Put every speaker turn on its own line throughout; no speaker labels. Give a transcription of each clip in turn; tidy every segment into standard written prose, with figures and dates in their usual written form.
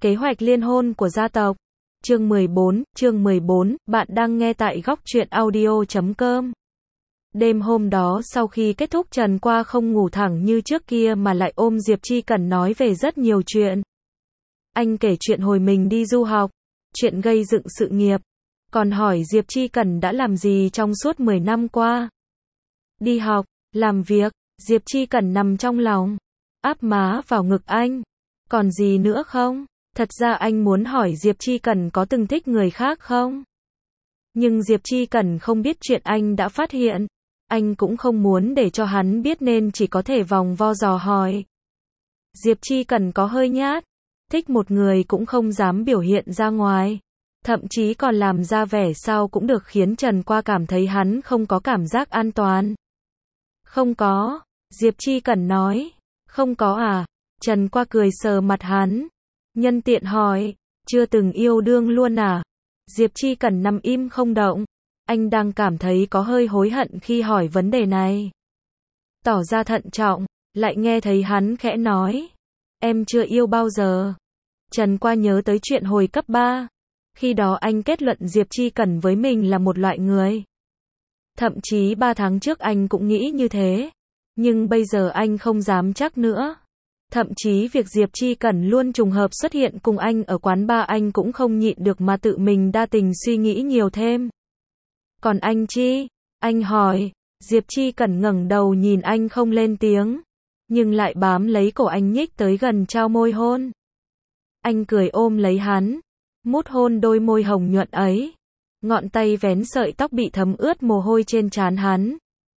Kế hoạch liên hôn của gia tộc. Chương 14, bạn đang nghe tại góc truyện audio.com. Đêm hôm đó sau khi kết thúc Trần Qua không ngủ thẳng như trước kia mà lại ôm Diệp Chi Cần nói về rất nhiều chuyện. Anh kể chuyện hồi mình đi du học, chuyện gây dựng sự nghiệp, còn hỏi Diệp Chi Cần đã làm gì trong suốt 10 năm qua. Đi học, làm việc, Diệp Chi Cần nằm trong lòng, áp má vào ngực anh. Còn gì nữa không? Thật ra anh muốn hỏi Diệp Chi Cần có từng thích người khác không? Nhưng Diệp Chi Cần không biết chuyện anh đã phát hiện. Anh cũng không muốn để cho hắn biết nên chỉ có thể vòng vo dò hỏi. Diệp Chi Cần có hơi nhát, thích một người cũng không dám biểu hiện ra ngoài. Thậm chí còn làm ra vẻ sao cũng được khiến Trần Qua cảm thấy hắn không có cảm giác an toàn. Không có, Diệp Chi Cần nói. Không có à? Trần Qua cười sờ mặt hắn. Nhân tiện hỏi, chưa từng yêu đương luôn à? Diệp Chi Cần nằm im không động. Anh đang cảm thấy có hơi hối hận khi hỏi vấn đề này. Tỏ ra thận trọng, lại nghe thấy hắn khẽ nói. Em chưa yêu bao giờ. Trần Qua nhớ tới chuyện hồi cấp 3. Khi đó anh kết luận Diệp Chi Cần với mình là một loại người. Thậm chí 3 tháng trước anh cũng nghĩ như thế. Nhưng bây giờ anh không dám chắc nữa. Thậm chí việc Diệp Chi Cần luôn trùng hợp xuất hiện cùng anh ở quán bar anh cũng không nhịn được mà tự mình đa tình suy nghĩ nhiều thêm. Còn anh Chi? Anh hỏi. Diệp Chi Cần ngẩng đầu nhìn anh không lên tiếng. Nhưng lại bám lấy cổ anh nhích tới gần trao môi hôn. Anh cười ôm lấy hắn. Mút hôn đôi môi hồng nhuận ấy. Ngọn tay vén sợi tóc bị thấm ướt mồ hôi trên trán hắn.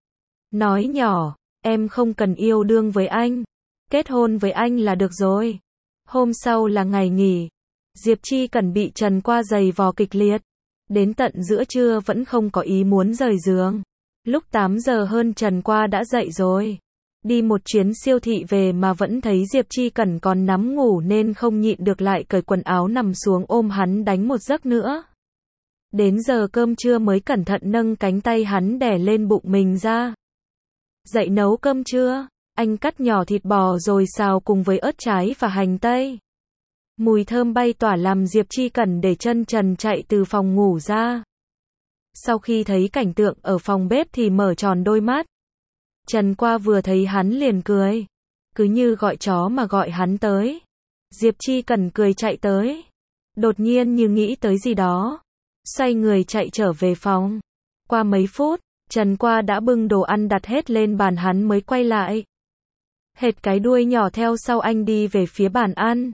Nói nhỏ, em không cần yêu đương với anh. Kết hôn với anh là được rồi. Hôm sau là ngày nghỉ. Diệp Chi Cần bị Trần Qua giày vò kịch liệt. Đến tận giữa trưa vẫn không có ý muốn rời giường. Lúc 8 giờ hơn Trần Qua đã dậy rồi. Đi một chuyến siêu thị về mà vẫn thấy Diệp Chi Cần còn nắm ngủ nên không nhịn được lại cởi quần áo nằm xuống ôm hắn đánh một giấc nữa. Đến giờ cơm trưa mới cẩn thận nâng cánh tay hắn đè lên bụng mình ra. Dậy nấu cơm trưa. Anh cắt nhỏ thịt bò rồi xào cùng với ớt trái và hành tây. Mùi thơm bay tỏa làm Diệp Chi Cần để chân trần chạy từ phòng ngủ ra. Sau khi thấy cảnh tượng ở phòng bếp thì mở tròn đôi mắt. Trần Qua vừa thấy hắn liền cười. Cứ như gọi chó mà gọi hắn tới. Diệp Chi Cần cười chạy tới. Đột nhiên như nghĩ tới gì đó. Xoay người chạy trở về phòng. Qua mấy phút, Trần Qua đã bưng đồ ăn đặt hết lên bàn hắn mới quay lại. Hệt cái đuôi nhỏ theo sau anh đi về phía bàn ăn.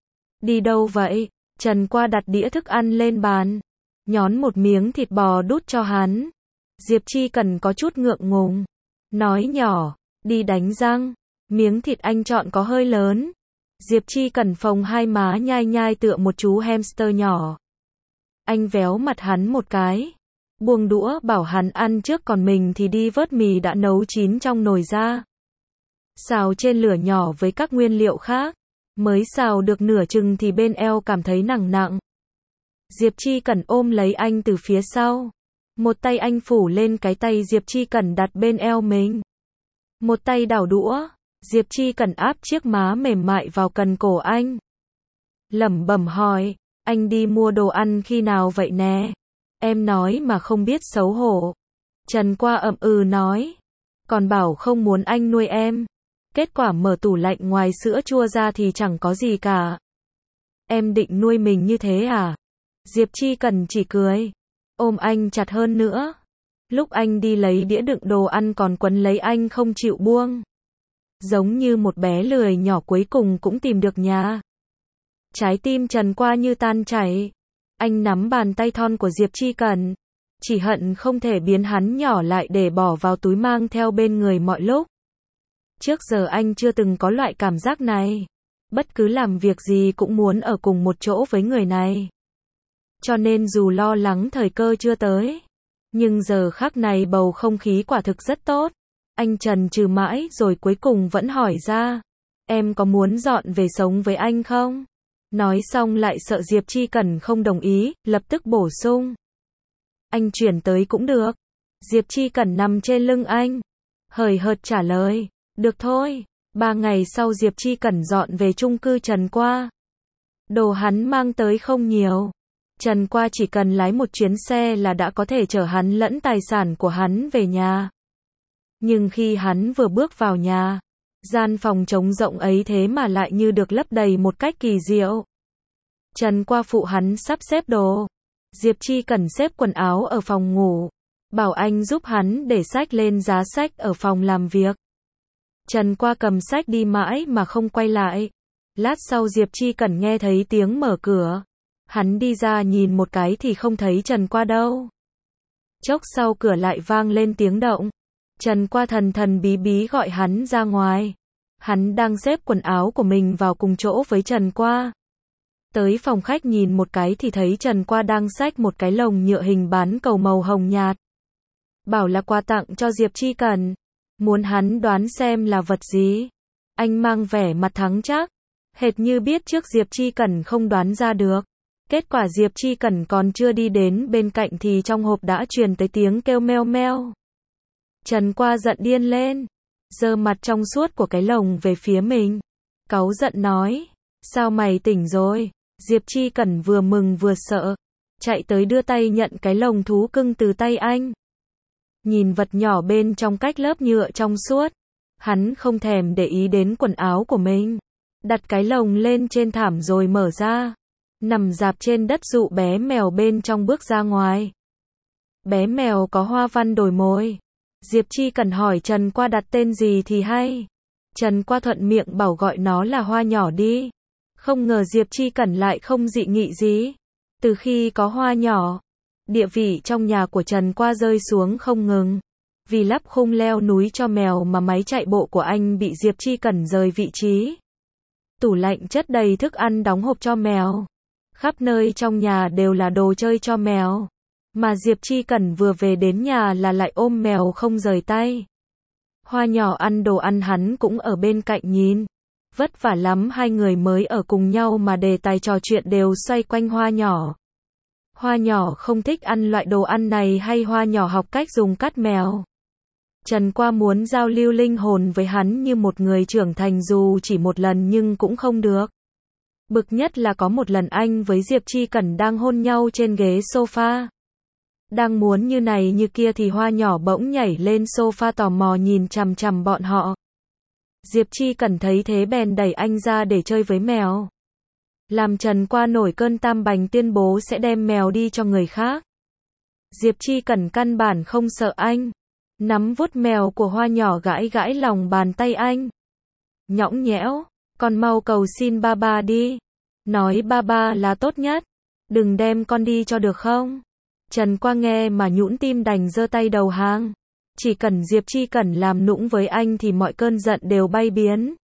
Đi đâu vậy? Trần Qua đặt đĩa thức ăn lên bàn. Nhón một miếng thịt bò đút cho hắn. Diệp Chi Cần có chút ngượng ngùng. Nói nhỏ, đi đánh răng. Miếng thịt anh chọn có hơi lớn. Diệp Chi Cần phồng hai má nhai nhai tựa một chú hamster nhỏ. Anh véo mặt hắn một cái. Buông đũa bảo hắn ăn trước còn mình thì đi vớt mì đã nấu chín trong nồi ra. Xào trên lửa nhỏ với các nguyên liệu khác. Mới xào được nửa chừng thì bên eo cảm thấy nặng nặng. Diệp Chi Cần ôm lấy anh từ phía sau. Một tay anh phủ lên cái tay Diệp Chi Cần đặt bên eo mình. Một tay đảo đũa. Diệp Chi Cần áp chiếc má mềm mại vào cần cổ anh. Lẩm bẩm hỏi, anh đi mua đồ ăn khi nào vậy nè? Em nói mà không biết xấu hổ. Trần Qua ậm ừ nói. Còn bảo không muốn anh nuôi em. Kết quả mở tủ lạnh ngoài sữa chua ra thì chẳng có gì cả. Em định nuôi mình như thế à? Diệp Chi Cần chỉ cười. Ôm anh chặt hơn nữa. Lúc anh đi lấy đĩa đựng đồ ăn còn quấn lấy anh không chịu buông. Giống như một bé lười nhỏ cuối cùng cũng tìm được nhà. Trái tim Trần Qua như tan chảy. Anh nắm bàn tay thon của Diệp Chi Cần. Chỉ hận không thể biến hắn nhỏ lại để bỏ vào túi mang theo bên người mọi lúc. Trước giờ anh chưa từng có loại cảm giác này. Bất cứ làm việc gì cũng muốn ở cùng một chỗ với người này. Cho nên dù lo lắng thời cơ chưa tới. Nhưng giờ khắc này bầu không khí quả thực rất tốt. Anh chần chừ mãi rồi cuối cùng vẫn hỏi ra. Em có muốn dọn về sống với anh không? Nói xong lại sợ Diệp Chi Cần không đồng ý, lập tức bổ sung. Anh chuyển tới cũng được. Diệp Chi Cần nằm trên lưng anh. Hời hợt trả lời. Được thôi. 3 ngày sau Diệp Chi Cần dọn về chung cư Trần Qua. Đồ hắn mang tới không nhiều. Trần Qua chỉ cần lái một chuyến xe là đã có thể chở hắn lẫn tài sản của hắn về nhà. Nhưng khi hắn vừa bước vào nhà, gian phòng trống rộng ấy thế mà lại như được lấp đầy một cách kỳ diệu. Trần Qua phụ hắn sắp xếp đồ. Diệp Chi cần xếp quần áo ở phòng ngủ, bảo anh giúp hắn để sách lên giá sách ở phòng làm việc. Trần Qua cầm sách đi mãi mà không quay lại. Lát sau Diệp Chi cần nghe thấy tiếng mở cửa. Hắn đi ra nhìn một cái thì không thấy Trần Qua đâu. Chốc sau cửa lại vang lên tiếng động. Trần Qua thần thần bí bí gọi hắn ra ngoài. Hắn đang xếp quần áo của mình vào cùng chỗ với Trần Qua. Tới phòng khách nhìn một cái thì thấy Trần Qua đang xách một cái lồng nhựa hình bán cầu màu hồng nhạt. Bảo là quà tặng cho Diệp Chi Cần. Muốn hắn đoán xem là vật gì. Anh mang vẻ mặt thắng chắc. Hệt như biết trước Diệp Chi Cần không đoán ra được. Kết quả Diệp Chi Cần còn chưa đi đến bên cạnh thì trong hộp đã truyền tới tiếng kêu meo meo. Trần Qua giận điên lên. Giơ mặt trong suốt của cái lồng về phía mình. Cáu giận nói. Sao mày tỉnh rồi? Diệp Chi Cần vừa mừng vừa sợ. Chạy tới đưa tay nhận cái lồng thú cưng từ tay anh. Nhìn vật nhỏ bên trong cách lớp nhựa trong suốt. Hắn không thèm để ý đến quần áo của mình. Đặt cái lồng lên trên thảm rồi mở ra. Nằm rạp trên đất dụ bé mèo bên trong bước ra ngoài. Bé mèo có hoa văn đổi mồi. Diệp Chi Cần hỏi Trần Qua đặt tên gì thì hay. Trần Qua thuận miệng bảo gọi nó là Hoa Nhỏ đi. Không ngờ Diệp Chi Cần lại không dị nghị gì. Từ khi có Hoa Nhỏ, địa vị trong nhà của Trần Qua rơi xuống không ngừng. Vì lắp khung leo núi cho mèo mà máy chạy bộ của anh bị Diệp Chi Cần rời vị trí. Tủ lạnh chất đầy thức ăn đóng hộp cho mèo. Khắp nơi trong nhà đều là đồ chơi cho mèo. Mà Diệp Chi Cần vừa về đến nhà là lại ôm mèo không rời tay. Hoa Nhỏ ăn đồ ăn hắn cũng ở bên cạnh nhìn. Vất vả lắm hai người mới ở cùng nhau mà đề tài trò chuyện đều xoay quanh Hoa Nhỏ. Hoa Nhỏ không thích ăn loại đồ ăn này hay Hoa Nhỏ học cách dùng cắt mèo. Trần Qua muốn giao lưu linh hồn với hắn như một người trưởng thành dù chỉ một lần nhưng cũng không được. Bực nhất là có một lần anh với Diệp Chi Cần đang hôn nhau trên ghế sofa. Đang muốn như này như kia thì Hoa Nhỏ bỗng nhảy lên sofa tò mò nhìn chằm chằm bọn họ. Diệp Chi Cần thấy thế bèn đẩy anh ra để chơi với mèo. Làm Trần Qua nổi cơn tam bành tuyên bố sẽ đem mèo đi cho người khác. Diệp Chi Cần căn bản không sợ anh. Nắm vuốt mèo của Hoa Nhỏ gãi gãi lòng bàn tay anh. Nhõng nhẽo, con mau cầu xin ba ba đi. Nói ba ba là tốt nhất. Đừng đem con đi cho được không? Trần Qua nghe mà nhũn tim đành giơ tay đầu hàng. Chỉ cần Diệp Chi Cần làm nũng với anh thì mọi cơn giận đều bay biến.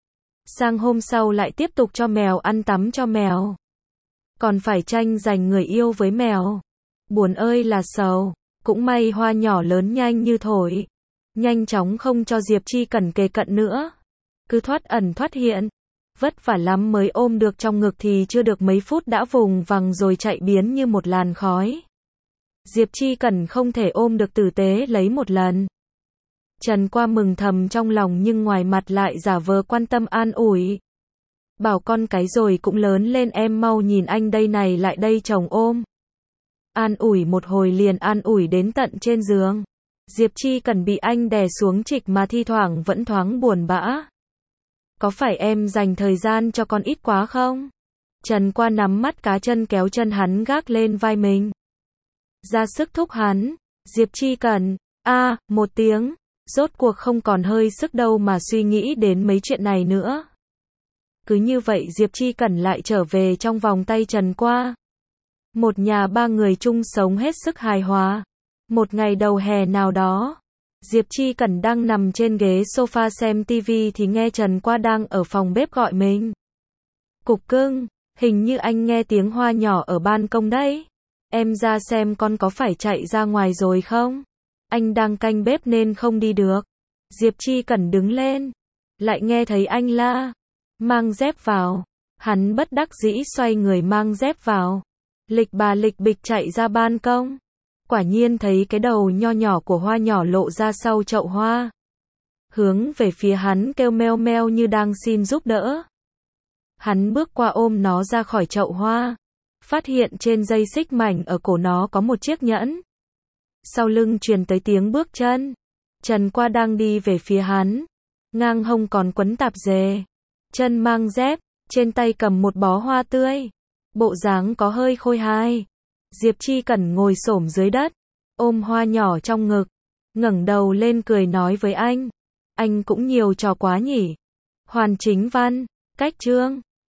Sang hôm sau lại tiếp tục cho mèo ăn tắm cho mèo. Còn phải tranh giành người yêu với mèo. Buồn ơi là sầu. Cũng may Hoa Nhỏ lớn nhanh như thổi. Nhanh chóng không cho Diệp Chi Cần kề cận nữa. Cứ thoát ẩn thoát hiện. Vất vả lắm mới ôm được trong ngực thì chưa được mấy phút đã vùng vằng rồi chạy biến như một làn khói. Diệp Chi Cần không thể ôm được tử tế lấy một lần. Trần Qua mừng thầm trong lòng nhưng ngoài mặt lại giả vờ quan tâm an ủi. Bảo con cái rồi cũng lớn lên em mau nhìn anh đây này lại đây chồng ôm. An ủi một hồi liền an ủi đến tận trên giường. Diệp Chi Cần bị anh đè xuống trịch mà thi thoảng vẫn thoáng buồn bã. Có phải em dành thời gian cho con ít quá không? Trần Qua nắm mắt cá chân kéo chân hắn gác lên vai mình. Ra sức thúc hắn. Diệp Chi Cần, một tiếng. Rốt cuộc không còn hơi sức đâu mà suy nghĩ đến mấy chuyện này nữa. Cứ như vậy Diệp Chi Cần lại trở về trong vòng tay Trần Qua. Một nhà ba người chung sống hết sức hài hòa. Một ngày đầu hè nào đó, Diệp Chi Cần đang nằm trên ghế sofa xem tivi thì nghe Trần Qua đang ở phòng bếp gọi mình. Cục cưng, hình như anh nghe tiếng Hoa Nhỏ ở ban công đấy. Em ra xem con có phải chạy ra ngoài rồi không? Anh đang canh bếp nên không đi được. Diệp Chi Cần đứng lên. Lại nghe thấy anh la. Mang dép vào. Hắn bất đắc dĩ xoay người mang dép vào. Lịch bà lịch bịch chạy ra ban công. Quả nhiên thấy cái đầu nho nhỏ của Hoa Nhỏ lộ ra sau chậu hoa. Hướng về phía hắn kêu meo meo như đang xin giúp đỡ. Hắn bước qua ôm nó ra khỏi chậu hoa. Phát hiện trên dây xích mảnh ở cổ nó có một chiếc nhẫn. Sau lưng truyền tới tiếng bước chân. Trần Qua đang đi về phía hắn. Ngang hông còn quấn tạp dề. Chân mang dép, trên tay cầm một bó hoa tươi. Bộ dáng có hơi khôi hài. Diệp Chi Cẩn ngồi xổm dưới đất, ôm hoa nhỏ trong ngực, ngẩng đầu lên cười nói với anh cũng nhiều trò quá nhỉ. Hoàn Chính Văn, cách chương